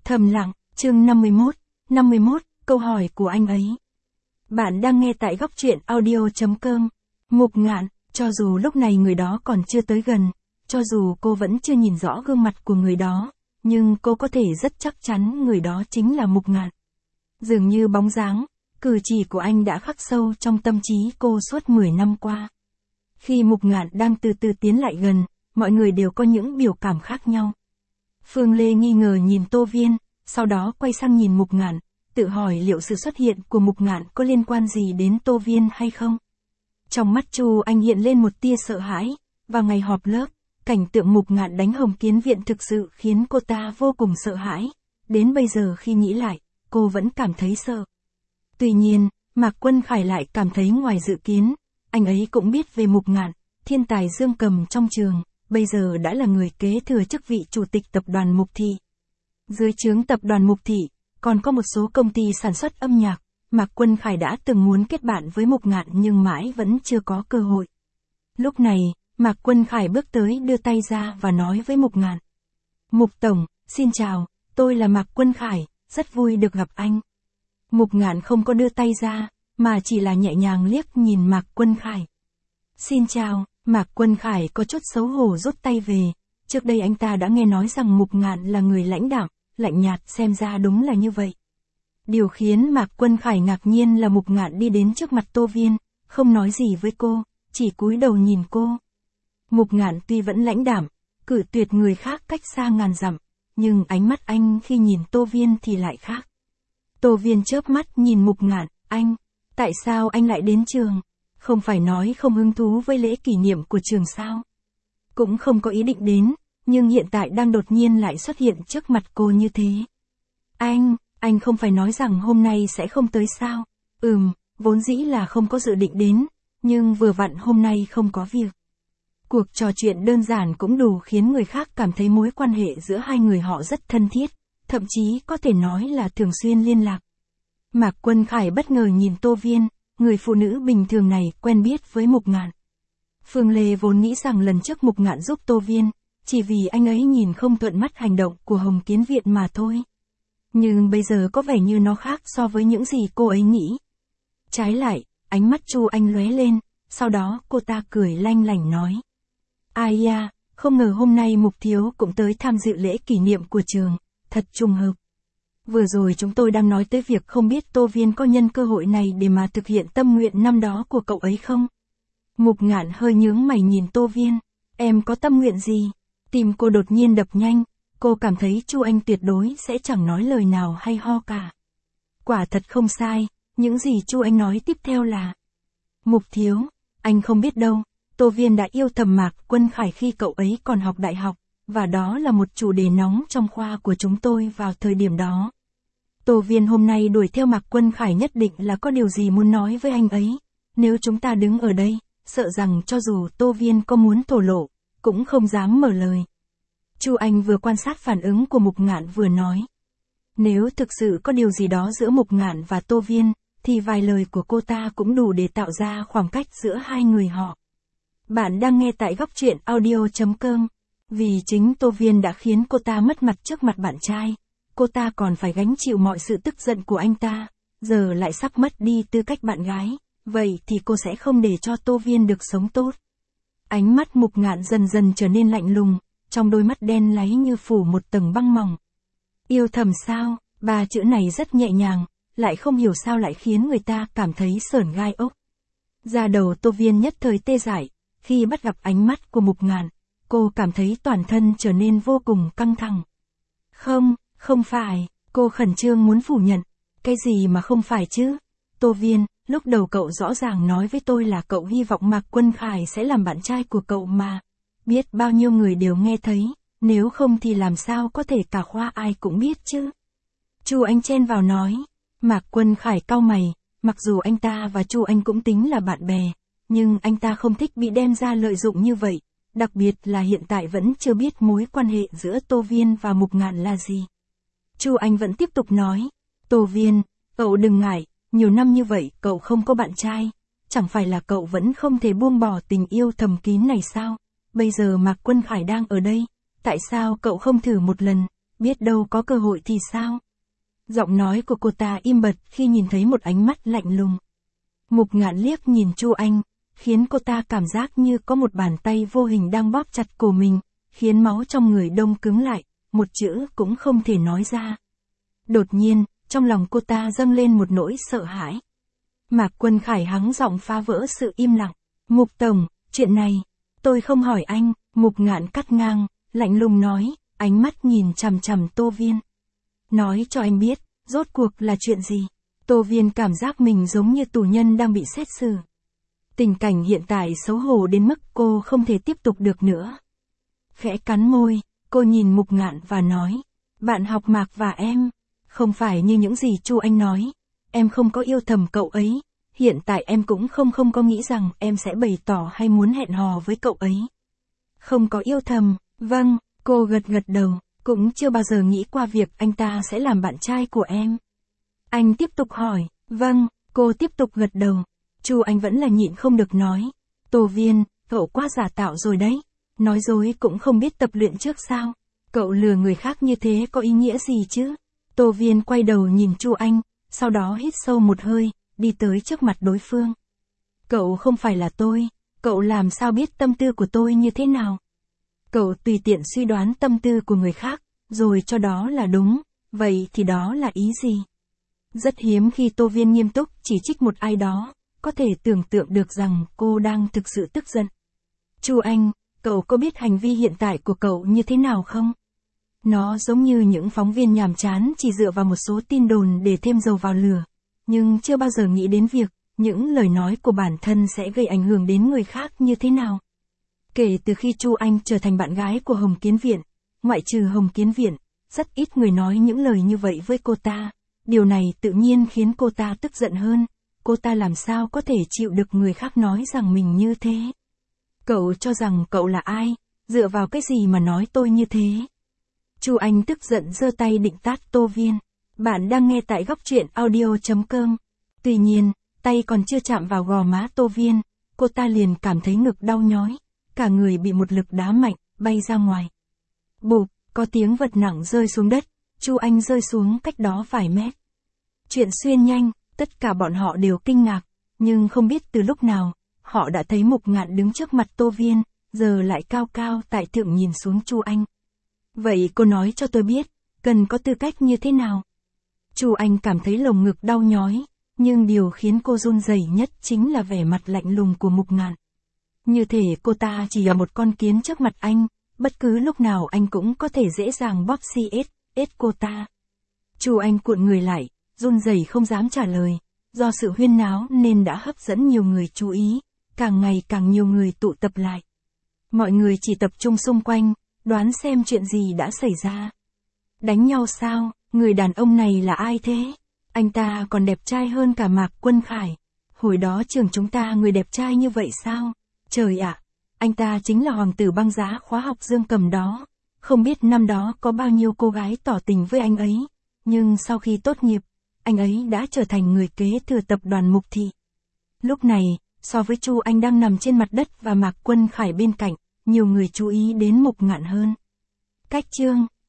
Thầm lặng, chương 51, câu hỏi của anh ấy. Bạn đang nghe tại góc truyện audio.com. Mục Ngạn, cho dù lúc này người đó còn chưa tới gần, cho dù cô vẫn chưa nhìn rõ gương mặt của người đó, nhưng cô có thể rất chắc chắn người đó chính là Mục Ngạn. Dường như bóng dáng, cử chỉ của anh đã khắc sâu trong tâm trí cô suốt 10 năm qua. Khi Mục Ngạn đang từ từ tiến lại gần, mọi người đều có những biểu cảm khác nhau. Phương Lê nghi ngờ nhìn Tô Viên, sau đó quay sang nhìn Mục Ngạn, tự hỏi liệu sự xuất hiện của Mục Ngạn có liên quan gì đến Tô Viên hay không. Trong mắt Chu Anh hiện lên một tia sợ hãi, và ngày họp lớp, cảnh tượng Mục Ngạn đánh Hồng Kiến Viện thực sự khiến cô ta vô cùng sợ hãi. Đến bây giờ khi nghĩ lại, cô vẫn cảm thấy sợ. Tuy nhiên, Mạc Quân Khải lại cảm thấy ngoài dự kiến, anh ấy cũng biết về Mục Ngạn, thiên tài dương cầm trong trường, bây giờ đã là người kế thừa chức vị chủ tịch tập đoàn Mục Thị. Dưới trướng tập đoàn Mục Thị, còn có một số công ty sản xuất âm nhạc, Mạc Quân Khải đã từng muốn kết bạn với Mục Ngạn nhưng mãi vẫn chưa có cơ hội. Lúc này, Mạc Quân Khải bước tới đưa tay ra và nói với Mục Ngạn. Mục Tổng, xin chào, tôi là Mạc Quân Khải, rất vui được gặp anh. Mục Ngạn không có đưa tay ra, mà chỉ là nhẹ nhàng liếc nhìn Mạc Quân Khải. Xin chào, Mạc Quân Khải có chút xấu hổ rút tay về, trước đây anh ta đã nghe nói rằng Mục Ngạn là người lãnh đạm, lạnh nhạt, xem ra đúng là như vậy. Điều khiến Mạc Quân Khải ngạc nhiên là Mục Ngạn đi đến trước mặt Tô Viên, không nói gì với cô, chỉ cúi đầu nhìn cô. Mục Ngạn tuy vẫn lãnh đạm, cự tuyệt người khác cách xa ngàn dặm, nhưng ánh mắt anh khi nhìn Tô Viên thì lại khác. Tô Viên chớp mắt nhìn Mục Ngạn, anh, tại sao anh lại đến trường? Không phải nói không hứng thú với lễ kỷ niệm của trường sao? Cũng không có ý định đến, nhưng hiện tại đang đột nhiên lại xuất hiện trước mặt cô như thế. Anh không phải nói rằng hôm nay sẽ không tới sao? Vốn dĩ là không có dự định đến, nhưng vừa vặn hôm nay không có việc. Cuộc trò chuyện đơn giản cũng đủ khiến người khác cảm thấy mối quan hệ giữa hai người họ rất thân thiết, thậm chí có thể nói là thường xuyên liên lạc. Mạc Quân Khải bất ngờ nhìn Tô Viên, người phụ nữ bình thường này quen biết với Mục Ngạn. Phương Lê vốn nghĩ rằng lần trước Mục Ngạn giúp Tô Viên, chỉ vì anh ấy nhìn không thuận mắt hành động của Hồng Kiến Viện mà thôi. Nhưng bây giờ có vẻ như nó khác so với những gì cô ấy nghĩ. Trái lại, ánh mắt Chu Anh lóe lên, sau đó cô ta cười lanh lảnh nói. Ai da, không ngờ hôm nay Mục Thiếu cũng tới tham dự lễ kỷ niệm của trường, thật trùng hợp. Vừa rồi chúng tôi đang nói tới việc không biết Tô Viên có nhân cơ hội này để mà thực hiện tâm nguyện năm đó của cậu ấy không? Mục Ngạn hơi nhướng mày nhìn Tô Viên, em có tâm nguyện gì? Tim cô đột nhiên đập nhanh, cô cảm thấy Chu Anh tuyệt đối sẽ chẳng nói lời nào hay ho cả. Quả thật không sai, những gì Chu Anh nói tiếp theo là: Mục Thiếu, anh không biết đâu, Tô Viên đã yêu thầm Mạc Quân Khải khi cậu ấy còn học đại học, và đó là một chủ đề nóng trong khoa của chúng tôi vào thời điểm đó. Tô Viên hôm nay đuổi theo Mạc Quân Khải nhất định là có điều gì muốn nói với anh ấy, nếu chúng ta đứng ở đây, sợ rằng cho dù Tô Viên có muốn thổ lộ, cũng không dám mở lời. Chu Anh vừa quan sát phản ứng của Mục Ngạn vừa nói. Nếu thực sự có điều gì đó giữa Mục Ngạn và Tô Viên, thì vài lời của cô ta cũng đủ để tạo ra khoảng cách giữa hai người họ. Bạn đang nghe tại góc truyện audio.com. Vì chính Tô Viên đã khiến cô ta mất mặt trước mặt bạn trai, cô ta còn phải gánh chịu mọi sự tức giận của anh ta, giờ lại sắp mất đi tư cách bạn gái, vậy thì cô sẽ không để cho Tô Viên được sống tốt. Ánh mắt Mục Ngạn dần dần trở nên lạnh lùng, trong đôi mắt đen láy như phủ một tầng băng mỏng. Yêu thầm sao, ba chữ này rất nhẹ nhàng, lại không hiểu sao lại khiến người ta cảm thấy sởn gai ốc. Da đầu Tô Viên nhất thời tê dại, khi bắt gặp ánh mắt của Mục Ngạn, cô cảm thấy toàn thân trở nên vô cùng căng thẳng. Không phải, cô khẩn trương muốn phủ nhận. Cái gì mà không phải chứ? Tô Viên, lúc đầu cậu rõ ràng nói với tôi là cậu hy vọng Mạc Quân Khải sẽ làm bạn trai của cậu mà. Biết bao nhiêu người đều nghe thấy, nếu không thì làm sao có thể cả khoa ai cũng biết chứ. Chu Anh chen vào nói. Mạc Quân Khải cau mày, mặc dù anh ta và Chu Anh cũng tính là bạn bè, nhưng anh ta không thích bị đem ra lợi dụng như vậy, đặc biệt là hiện tại vẫn chưa biết mối quan hệ giữa Tô Viên và Mục Ngạn là gì. Chu Anh vẫn tiếp tục nói, Tô Viên, cậu đừng ngại, nhiều năm như vậy cậu không có bạn trai, chẳng phải là cậu vẫn không thể buông bỏ tình yêu thầm kín này sao? Bây giờ Mạc Quân Khải đang ở đây, tại sao cậu không thử một lần, biết đâu có cơ hội thì sao? Giọng nói của cô ta im bặt khi nhìn thấy một ánh mắt lạnh lùng. Mục Ngạn liếc nhìn Chu Anh, khiến cô ta cảm giác như có một bàn tay vô hình đang bóp chặt cổ mình, khiến máu trong người đông cứng lại, một chữ cũng không thể nói ra. Đột nhiên, trong lòng cô ta dâng lên một nỗi sợ hãi. Mạc Quân Khải hắng giọng phá vỡ sự im lặng. Mục Tổng, chuyện này, tôi không hỏi anh. Mục Ngạn cắt ngang, lạnh lùng nói, ánh mắt nhìn chằm chằm Tô Viên. Nói cho anh biết, rốt cuộc là chuyện gì? Tô Viên cảm giác mình giống như tù nhân đang bị xét xử. Tình cảnh hiện tại xấu hổ đến mức cô không thể tiếp tục được nữa. Khẽ cắn môi, cô nhìn Mục Ngạn và nói, bạn học Mạc và em, không phải như những gì Chu Anh nói, em không có yêu thầm cậu ấy, hiện tại em cũng không có nghĩ rằng em sẽ bày tỏ hay muốn hẹn hò với cậu ấy. Không có yêu thầm, vâng, cô gật đầu, cũng chưa bao giờ nghĩ qua việc anh ta sẽ làm bạn trai của em. Anh tiếp tục hỏi, vâng, cô tiếp tục gật đầu. Chu Anh vẫn là nhịn không được nói, Tô Viên, cậu quá giả tạo rồi đấy, nói dối cũng không biết tập luyện trước sao, cậu lừa người khác như thế có ý nghĩa gì chứ? Tô Viên quay đầu nhìn Chu Anh, sau đó hít sâu một hơi, đi tới trước mặt đối phương. Cậu không phải là tôi, cậu làm sao biết tâm tư của tôi như thế nào? Cậu tùy tiện suy đoán tâm tư của người khác, rồi cho đó là đúng, vậy thì đó là ý gì? Rất hiếm khi Tô Viên nghiêm túc chỉ trích một ai đó, có thể tưởng tượng được rằng cô đang thực sự tức giận. Chu Anh, cậu có biết hành vi hiện tại của cậu như thế nào không? Nó giống như những phóng viên nhàm chán chỉ dựa vào một số tin đồn để thêm dầu vào lửa, nhưng chưa bao giờ nghĩ đến việc, những lời nói của bản thân sẽ gây ảnh hưởng đến người khác như thế nào. Kể từ khi Chu Anh trở thành bạn gái của Hồng Kiến Viện, ngoại trừ Hồng Kiến Viện, rất ít người nói những lời như vậy với cô ta. Điều này tự nhiên khiến cô ta tức giận hơn. Cô ta làm sao có thể chịu được người khác nói rằng mình như thế? Cậu cho rằng cậu là ai? Dựa vào cái gì mà nói tôi như thế? Chu Anh tức giận giơ tay định tát Tô Viên. Bạn đang nghe tại góc truyện audio.com. Tuy nhiên, tay còn chưa chạm vào gò má Tô Viên, cô ta liền cảm thấy ngực đau nhói, cả người bị một lực đá mạnh, bay ra ngoài. Bụp, có tiếng vật nặng rơi xuống đất, Chu Anh rơi xuống cách đó vài mét. Chuyện xuyên nhanh, tất cả bọn họ đều kinh ngạc, nhưng không biết từ lúc nào, họ đã thấy Mục Ngạn đứng trước mặt Tô Viên, giờ lại cao cao tại thượng nhìn xuống Chu Anh. Vậy cô nói cho tôi biết, cần có tư cách như thế nào? Chu Anh cảm thấy lồng ngực đau nhói, nhưng điều khiến cô run rẩy nhất chính là vẻ mặt lạnh lùng của Mục Ngạn. Như thể cô ta chỉ là một con kiến trước mặt anh, bất cứ lúc nào anh cũng có thể dễ dàng bóp xiết cô ta. Chu Anh cuộn người lại, run rẩy không dám trả lời, do sự huyên náo nên đã hấp dẫn nhiều người chú ý, càng ngày càng nhiều người tụ tập lại. Mọi người chỉ tập trung xung quanh, đoán xem chuyện gì đã xảy ra. Đánh nhau sao? Người đàn ông này là ai thế? Anh ta còn đẹp trai hơn cả Mạc Quân Khải. Hồi đó trường chúng ta người đẹp trai như vậy sao? Trời ạ, anh ta chính là hoàng tử băng giá khóa học Dương Cầm đó. Không biết năm đó có bao nhiêu cô gái tỏ tình với anh ấy, nhưng sau khi tốt nghiệp, anh ấy đã trở thành người kế thừa tập đoàn Mục Thị. Lúc này, so với Chu Anh đang nằm trên mặt đất và Mạc Quân Khải bên cạnh, nhiều người chú ý đến Mục Ngạn hơn. Cách chương